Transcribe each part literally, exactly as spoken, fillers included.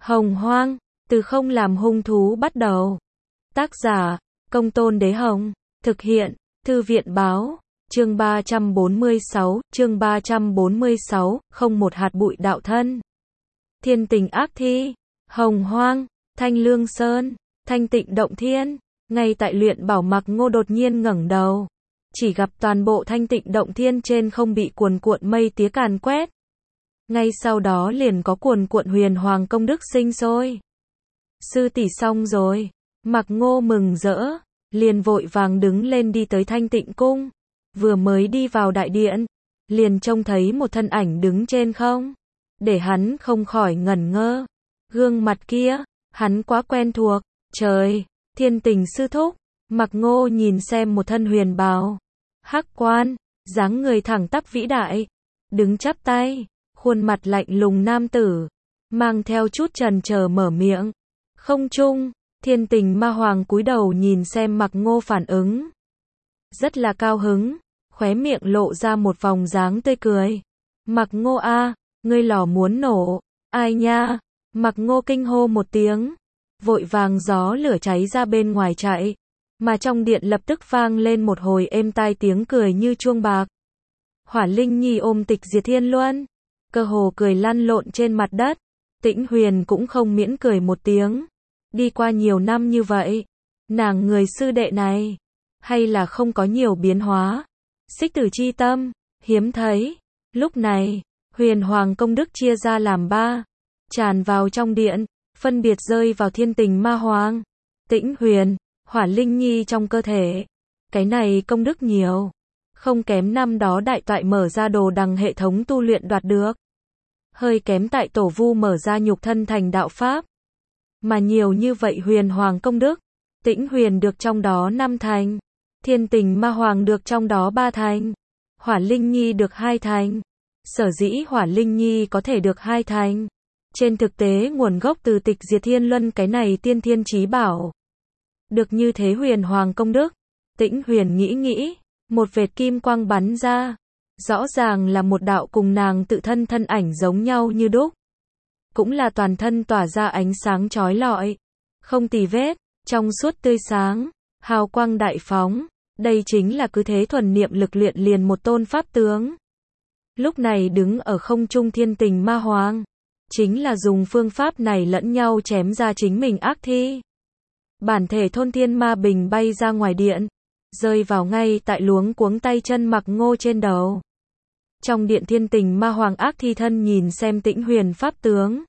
Hồng Hoang, từ không làm hung thú bắt đầu. Tác giả, Công Tôn Đế Hồng. Thực hiện, Thư viện Báo. Chương ba trăm bốn mươi sáu, chương ba trăm bốn mươi sáu, không một hạt bụi đạo thân. Thiên tình ác thi, Hồng Hoang, Thanh Lương Sơn, Thanh Tịnh Động Thiên. Ngay tại luyện bảo Mạc Ngô đột nhiên ngẩng đầu, chỉ gặp toàn bộ Thanh Tịnh Động Thiên trên không bị cuồn cuộn mây tía càn quét. Ngay sau đó liền có cuồn cuộn huyền hoàng công đức sinh sôi. Sư tỷ xong rồi. Mạc Ngô mừng rỡ, liền vội vàng đứng lên đi tới Thanh Tịnh Cung. Vừa mới đi vào đại điện, liền trông thấy một thân ảnh đứng trên không, để hắn không khỏi ngẩn ngơ. Gương mặt kia, hắn quá quen thuộc. Trời, Thiên Tình sư thúc. Mạc Ngô nhìn xem một thân huyền bào, hắc quan, dáng người thẳng tắp vĩ đại, đứng chắp tay, khuôn mặt lạnh lùng nam tử, mang theo chút chần chờ mở miệng. Không trung, Thiên Tình ma hoàng cúi đầu nhìn xem Mạc Ngô phản ứng, rất là cao hứng, khóe miệng lộ ra một vòng dáng tươi cười. Mạc Ngô a, ngươi lò muốn nổ. Ai nha? Mạc Ngô kinh hô một tiếng, vội vàng gió lửa cháy ra bên ngoài chạy, mà trong điện lập tức vang lên một hồi êm tai tiếng cười như chuông bạc. Hỏa Linh Nhi ôm Tịch Diệt Thiên Luân, cơ hồ cười lăn lộn trên mặt đất. Tĩnh Huyền cũng không miễn cười một tiếng. Đi qua nhiều năm như vậy, nàng người sư đệ này, hay là không có nhiều biến hóa. Xích tử chi tâm, hiếm thấy. Lúc này, huyền hoàng công đức chia ra làm ba, tràn vào trong điện, phân biệt rơi vào Thiên Tình ma hoàng, Tĩnh Huyền, Hỏa Linh Nhi trong cơ thể. Cái này công đức nhiều, không kém năm đó đại toại mở ra đồ đằng hệ thống tu luyện đoạt được. Hơi kém tại tổ vu mở ra nhục thân thành đạo pháp. Mà nhiều như vậy huyền hoàng công đức, Tĩnh Huyền được trong đó năm thành, Thiên Tình ma hoàng được trong đó ba thành, Hỏa Linh Nhi được hai thành. Sở dĩ Hỏa Linh Nhi có thể được hai thành, trên thực tế nguồn gốc từ Tịch Diệt Thiên Luân cái này tiên thiên chí bảo. Được như thế huyền hoàng công đức, Tĩnh Huyền nghĩ nghĩ, một vệt kim quang bắn ra, rõ ràng là một đạo cùng nàng tự thân thân ảnh giống nhau như đúc, cũng là toàn thân tỏa ra ánh sáng chói lọi, không tì vết, trong suốt tươi sáng, hào quang đại phóng. Đây chính là cứ thế thuần niệm lực luyện liền một tôn pháp tướng. Lúc này đứng ở không trung Thiên Tình ma hoàng, chính là dùng phương pháp này lẫn nhau chém ra chính mình ác thi. Bản thể thôn thiên ma bình bay ra ngoài điện, rơi vào ngay tại luống cuống tay chân Mạc Ngô trên đầu. Trong điện Thiên Tình ma hoàng ác thi thân nhìn xem Tĩnh Huyền pháp tướng,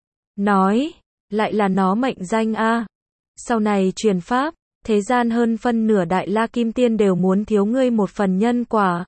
nói, lại là nó mệnh danh a. Sau này truyền pháp, thế gian hơn phân nửa đại la kim tiên đều muốn thiếu ngươi một phần nhân quả.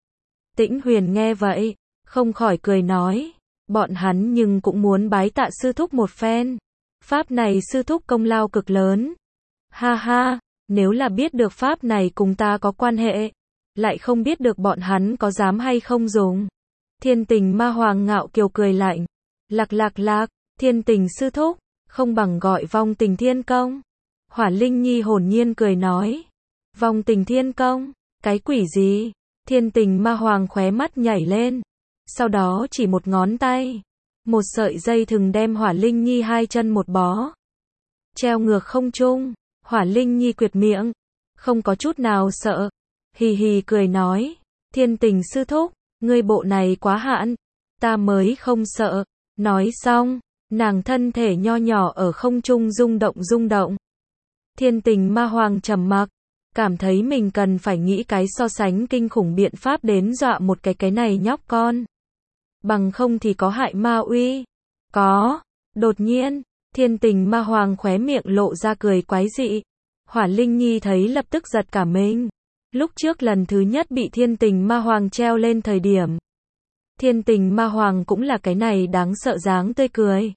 Tĩnh Huyền nghe vậy, không khỏi cười nói, bọn hắn nhưng cũng muốn bái tạ sư thúc một phen. Pháp này sư thúc công lao cực lớn. Ha ha, nếu là biết được pháp này cùng ta có quan hệ, lại không biết được bọn hắn có dám hay không dùng. Thiên Tình ma hoàng ngạo kiều cười lạnh. Lạc lạc lạc, Thiên Tình sư thúc, không bằng gọi vong tình thiên công. Hỏa Linh Nhi hồn nhiên cười nói, vong tình thiên công, cái quỷ gì? Thiên Tình ma hoàng khóe mắt nhảy lên, sau đó chỉ một ngón tay, một sợi dây thừng đem Hỏa Linh Nhi hai chân một bó, treo ngược không trung. Hỏa Linh Nhi quyệt miệng, không có chút nào sợ, hì hì cười nói, Thiên Tình sư thúc, ngươi bộ này quá hạn, ta mới không sợ. Nói xong, nàng thân thể nho nhỏ ở không trung rung động rung động. Thiên Tình ma hoàng trầm mặc, cảm thấy mình cần phải nghĩ cái so sánh kinh khủng biện pháp đến dọa một cái cái này nhóc con. Bằng không thì có hại ma uy. Có. Đột nhiên, Thiên Tình ma hoàng khóe miệng lộ ra cười quái dị. Hỏa Linh Nhi thấy lập tức giật cả mình. Lúc trước lần thứ nhất bị Thiên Tình ma hoàng treo lên thời điểm, Thiên Tình ma hoàng cũng là cái này đáng sợ dáng tươi cười.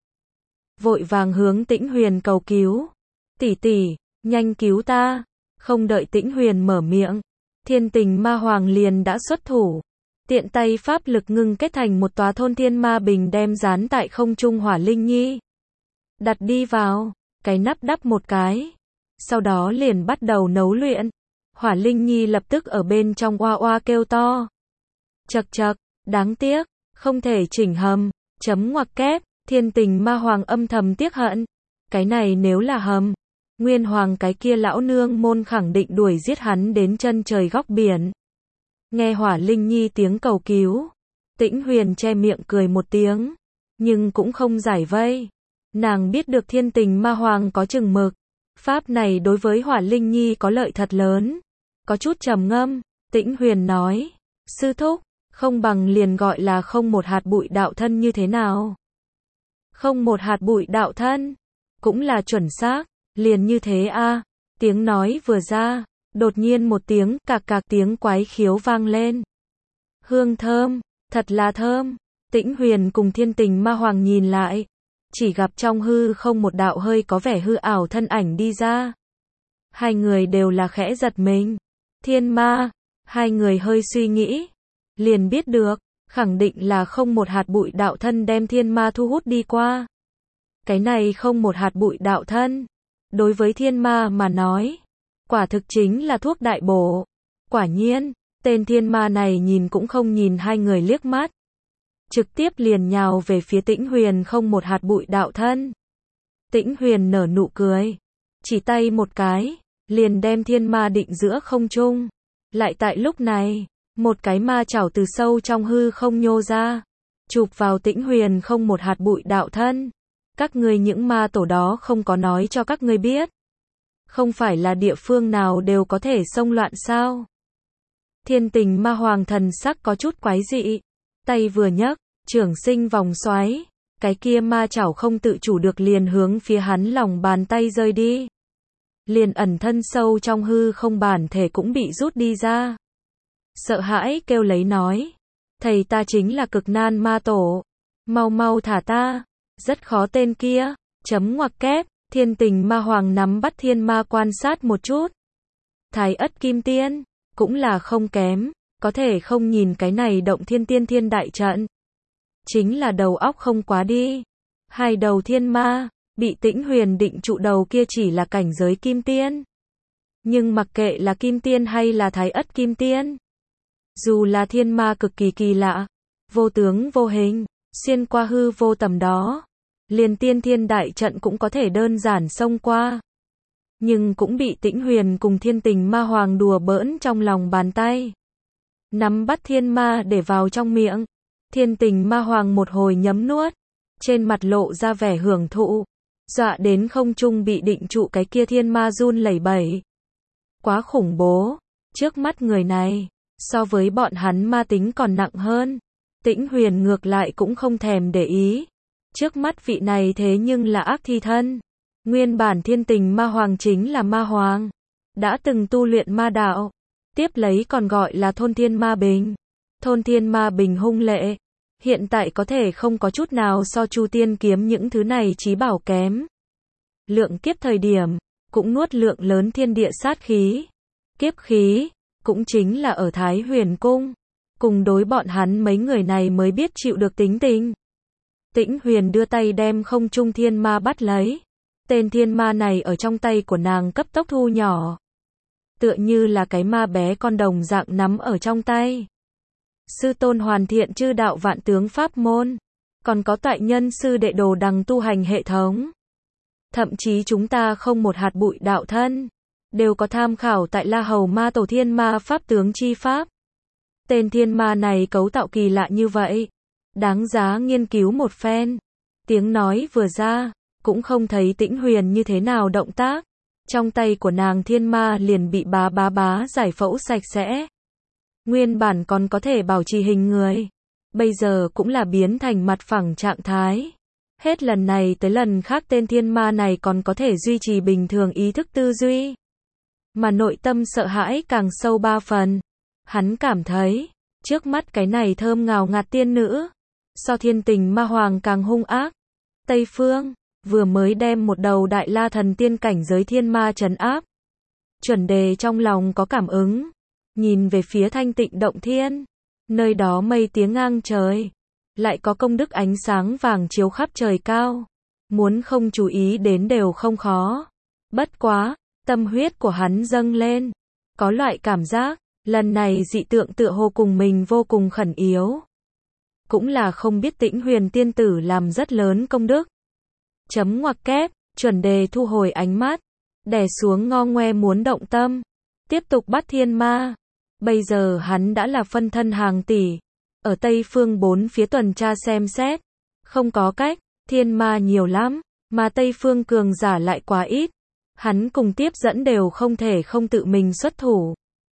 Vội vàng hướng Tĩnh Huyền cầu cứu. Tỷ tỷ, nhanh cứu ta. Không đợi Tĩnh Huyền mở miệng, Thiên Tình ma hoàng liền đã xuất thủ. Tiện tay pháp lực ngưng kết thành một tòa thôn thiên ma bình đem dán tại không trung Hỏa Linh Nhi. Đặt đi vào, cái nắp đắp một cái. Sau đó liền bắt đầu nấu luyện. Hỏa Linh Nhi lập tức ở bên trong oa oa kêu to. Chậc chậc, đáng tiếc, không thể chỉnh hầm, chấm ngoặc kép, Thiên Tình Ma Hoàng âm thầm tiếc hận. Cái này nếu là hầm, Nguyên Hoàng cái kia lão nương môn khẳng định đuổi giết hắn đến chân trời góc biển. Nghe Hỏa Linh Nhi tiếng cầu cứu, Tĩnh Huyền che miệng cười một tiếng, nhưng cũng không giải vây. Nàng biết được Thiên Tình Ma Hoàng có chừng mực, pháp này đối với Hỏa Linh Nhi có lợi thật lớn. Có chút trầm ngâm, Tĩnh Huyền nói, sư thúc, không bằng liền gọi là không một hạt bụi đạo thân như thế nào. Không một hạt bụi đạo thân, cũng là chuẩn xác, liền như thế a. Tiếng nói vừa ra, đột nhiên một tiếng cạc cạc tiếng quái khiếu vang lên. Hương thơm, thật là thơm. Tĩnh Huyền cùng Thiên Tình Ma Hoàng nhìn lại, chỉ gặp trong hư không một đạo hơi có vẻ hư ảo thân ảnh đi ra. Hai người đều là khẽ giật mình. Thiên ma, hai người hơi suy nghĩ, liền biết được, khẳng định là không một hạt bụi đạo thân đem thiên ma thu hút đi qua. Cái này không một hạt bụi đạo thân, đối với thiên ma mà nói, quả thực chính là thuốc đại bổ. Quả nhiên, tên thiên ma này nhìn cũng không nhìn hai người liếc mắt, trực tiếp liền nhào về phía Tĩnh Huyền không một hạt bụi đạo thân. Tĩnh Huyền nở nụ cười, chỉ tay một cái, liền đem thiên ma định giữa không trung. Lại tại lúc này, một cái ma chảo từ sâu trong hư không nhô ra, chụp vào Tĩnh Huyền không một hạt bụi đạo thân. Các ngươi những ma tổ đó không có nói cho các ngươi biết, không phải là địa phương nào đều có thể xông loạn sao? Thiên Tình Ma Hoàng thần sắc có chút quái dị, tay vừa nhấc, trưởng sinh vòng xoáy, cái kia ma chảo không tự chủ được liền hướng phía hắn lòng bàn tay rơi đi. Liền ẩn thân sâu trong hư không bản thể cũng bị rút đi ra. Sợ hãi kêu lấy nói, thầy ta chính là cực nan ma tổ, mau mau thả ta, rất khó tên kia, chấm ngoặc kép. Thiên Tình Ma Hoàng nắm bắt thiên ma quan sát một chút. Thái Ất Kim Tiên, cũng là không kém, có thể không nhìn cái này động thiên tiên thiên đại trận. Chính là đầu óc không quá đi. Hai đầu thiên ma, bị Tĩnh Huyền định trụ đầu kia chỉ là cảnh giới Kim Tiên. Nhưng mặc kệ là Kim Tiên hay là Thái Ất Kim Tiên, dù là thiên ma cực kỳ kỳ lạ, vô tướng vô hình, xuyên qua hư vô tầm đó, liền tiên thiên đại trận cũng có thể đơn giản xông qua. Nhưng cũng bị Tĩnh Huyền cùng Thiên Tình Ma Hoàng đùa bỡn trong lòng bàn tay. Nắm bắt thiên ma để vào trong miệng. Thiên Tình Ma Hoàng một hồi nhấm nuốt, trên mặt lộ ra vẻ hưởng thụ, dọa đến không trung bị định trụ cái kia thiên ma run lẩy bẩy. Quá khủng bố, trước mắt người này, so với bọn hắn ma tính còn nặng hơn. Tĩnh Huyền ngược lại cũng không thèm để ý. Trước mắt vị này thế nhưng là ác thi thân. Nguyên bản Thiên Tình Ma Hoàng chính là ma hoàng, đã từng tu luyện ma đạo, tiếp lấy còn gọi là thôn thiên ma bình. Thôn thiên ma bình hung lệ, hiện tại có thể không có chút nào so Chu Tiên kiếm những thứ này chí bảo kém. Lượng kiếp thời điểm, cũng nuốt lượng lớn thiên địa sát khí. Kiếp khí, cũng chính là ở Thái Huyền Cung, cùng đối bọn hắn mấy người này mới biết chịu được tính tình. Tĩnh Huyền đưa tay đem không trung thiên ma bắt lấy. Tên thiên ma này ở trong tay của nàng cấp tốc thu nhỏ, tựa như là cái ma bé con đồng dạng nắm ở trong tay. Sư tôn hoàn thiện chư đạo vạn tướng pháp môn, còn có tại nhân sư đệ đồ đằng tu hành hệ thống. Thậm chí chúng ta không một hạt bụi đạo thân, đều có tham khảo tại La Hầu Ma Tổ Thiên Ma Pháp tướng chi pháp. Tên thiên ma này cấu tạo kỳ lạ như vậy, đáng giá nghiên cứu một phen. Tiếng nói vừa ra, cũng không thấy Tĩnh Huyền như thế nào động tác. Trong tay của nàng thiên ma liền bị bá bá bá giải phẫu sạch sẽ. Nguyên bản còn có thể bảo trì hình người, bây giờ cũng là biến thành mặt phẳng trạng thái. Hết lần này tới lần khác tên thiên ma này còn có thể duy trì bình thường ý thức tư duy. Mà nội tâm sợ hãi càng sâu ba phần. Hắn cảm thấy, trước mắt cái này thơm ngào ngạt tiên nữ, so Thiên Tình Ma Hoàng càng hung ác. Tây Phương, vừa mới đem một đầu đại la thần tiên cảnh giới thiên ma trấn áp. Chuẩn Đề trong lòng có cảm ứng, nhìn về phía thanh tịnh động thiên, nơi đó mây tiếng ngang trời, lại có công đức ánh sáng vàng chiếu khắp trời cao, muốn không chú ý đến đều không khó. Bất quá, tâm huyết của hắn dâng lên, có loại cảm giác, lần này dị tượng tựa hồ cùng mình vô cùng khẩn yếu. cũng là không biết Tĩnh Huyền tiên tử làm rất lớn công đức. Chấm ngoặc kép, chuẩn đề thu hồi ánh mắt, đè xuống ngo ngoe muốn động tâm, tiếp tục bắt thiên ma. Bây giờ hắn đã là phân thân hàng tỷ, ở Tây Phương bốn phía tuần tra xem xét, không có cách, thiên ma nhiều lắm, mà Tây Phương cường giả lại quá ít, hắn cùng tiếp dẫn đều không thể không tự mình xuất thủ.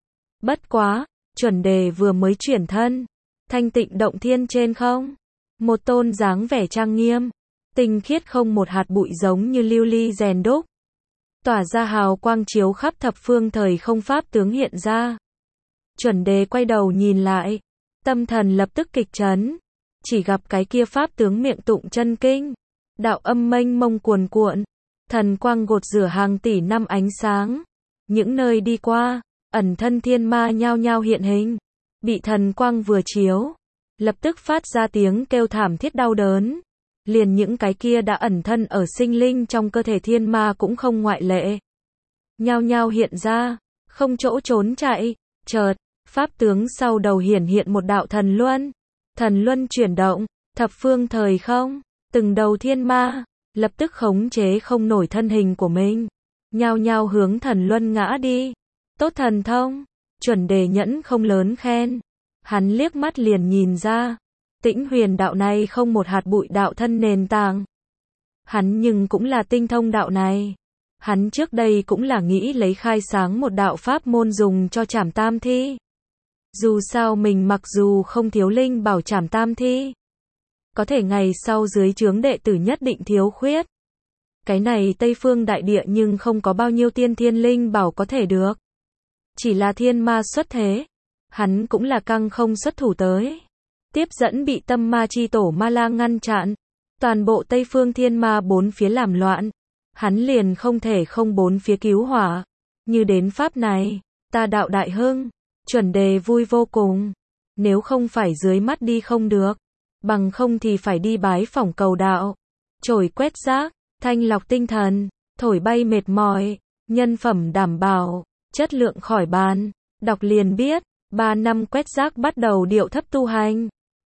Bất quá, chuẩn đề vừa mới chuyển thân, thanh tịnh động thiên trên không, một tôn dáng vẻ trang nghiêm, tinh khiết không một hạt bụi giống như lưu ly rèn đúc, tỏa ra hào quang chiếu khắp thập phương thời không pháp tướng hiện ra. Chuẩn đề quay đầu nhìn lại, tâm thần lập tức kịch chấn, chỉ gặp cái kia pháp tướng miệng tụng chân kinh, đạo âm mênh mông cuồn cuộn, thần quang gột rửa hàng tỷ năm ánh sáng, những nơi đi qua, ẩn thân thiên ma nhao nhao hiện hình, bị thần quang vừa chiếu, lập tức phát ra tiếng kêu thảm thiết đau đớn, liền những cái kia đã ẩn thân ở sinh linh trong cơ thể thiên ma cũng không ngoại lệ, nhao nhao hiện ra, không chỗ trốn chạy. Chợt, pháp tướng sau đầu hiển hiện một đạo thần luân, thần luân chuyển động, thập phương thời không, từng đầu thiên ma lập tức khống chế không nổi thân hình của mình, nhao nhao hướng thần luân ngã đi. Tốt thần thông, chuẩn đề nhẫn không lớn khen, hắn liếc mắt liền nhìn ra, Tĩnh Huyền đạo này không một hạt bụi đạo thân nền tảng. Hắn nhưng cũng là tinh thông đạo này. Hắn trước đây cũng là nghĩ lấy khai sáng một đạo pháp môn dùng cho trảm tam thi. Dù sao mình mặc dù không thiếu linh bảo trảm tam thi, có thể ngày sau dưới trướng đệ tử nhất định thiếu khuyết. Cái này Tây Phương đại địa nhưng không có bao nhiêu tiên thiên linh bảo có thể được. Chỉ là thiên ma xuất thế, hắn cũng là căng không xuất thủ tới. Tiếp dẫn bị tâm ma chi tổ Ma La ngăn chặn, toàn bộ Tây Phương thiên ma bốn phía làm loạn, hắn liền không thể không bốn phía cứu hỏa. Như đến pháp này, ta đạo đại hưng, chuẩn đề vui vô cùng. Nếu không phải dưới mắt đi không được, bằng không thì phải đi bái phỏng cầu đạo. Chổi quét rác, thanh lọc tinh thần, thổi bay mệt mỏi, nhân phẩm đảm bảo, chất lượng khỏi bàn. Đọc liền biết, ba năm quét rác bắt đầu điệu thấp tu hành.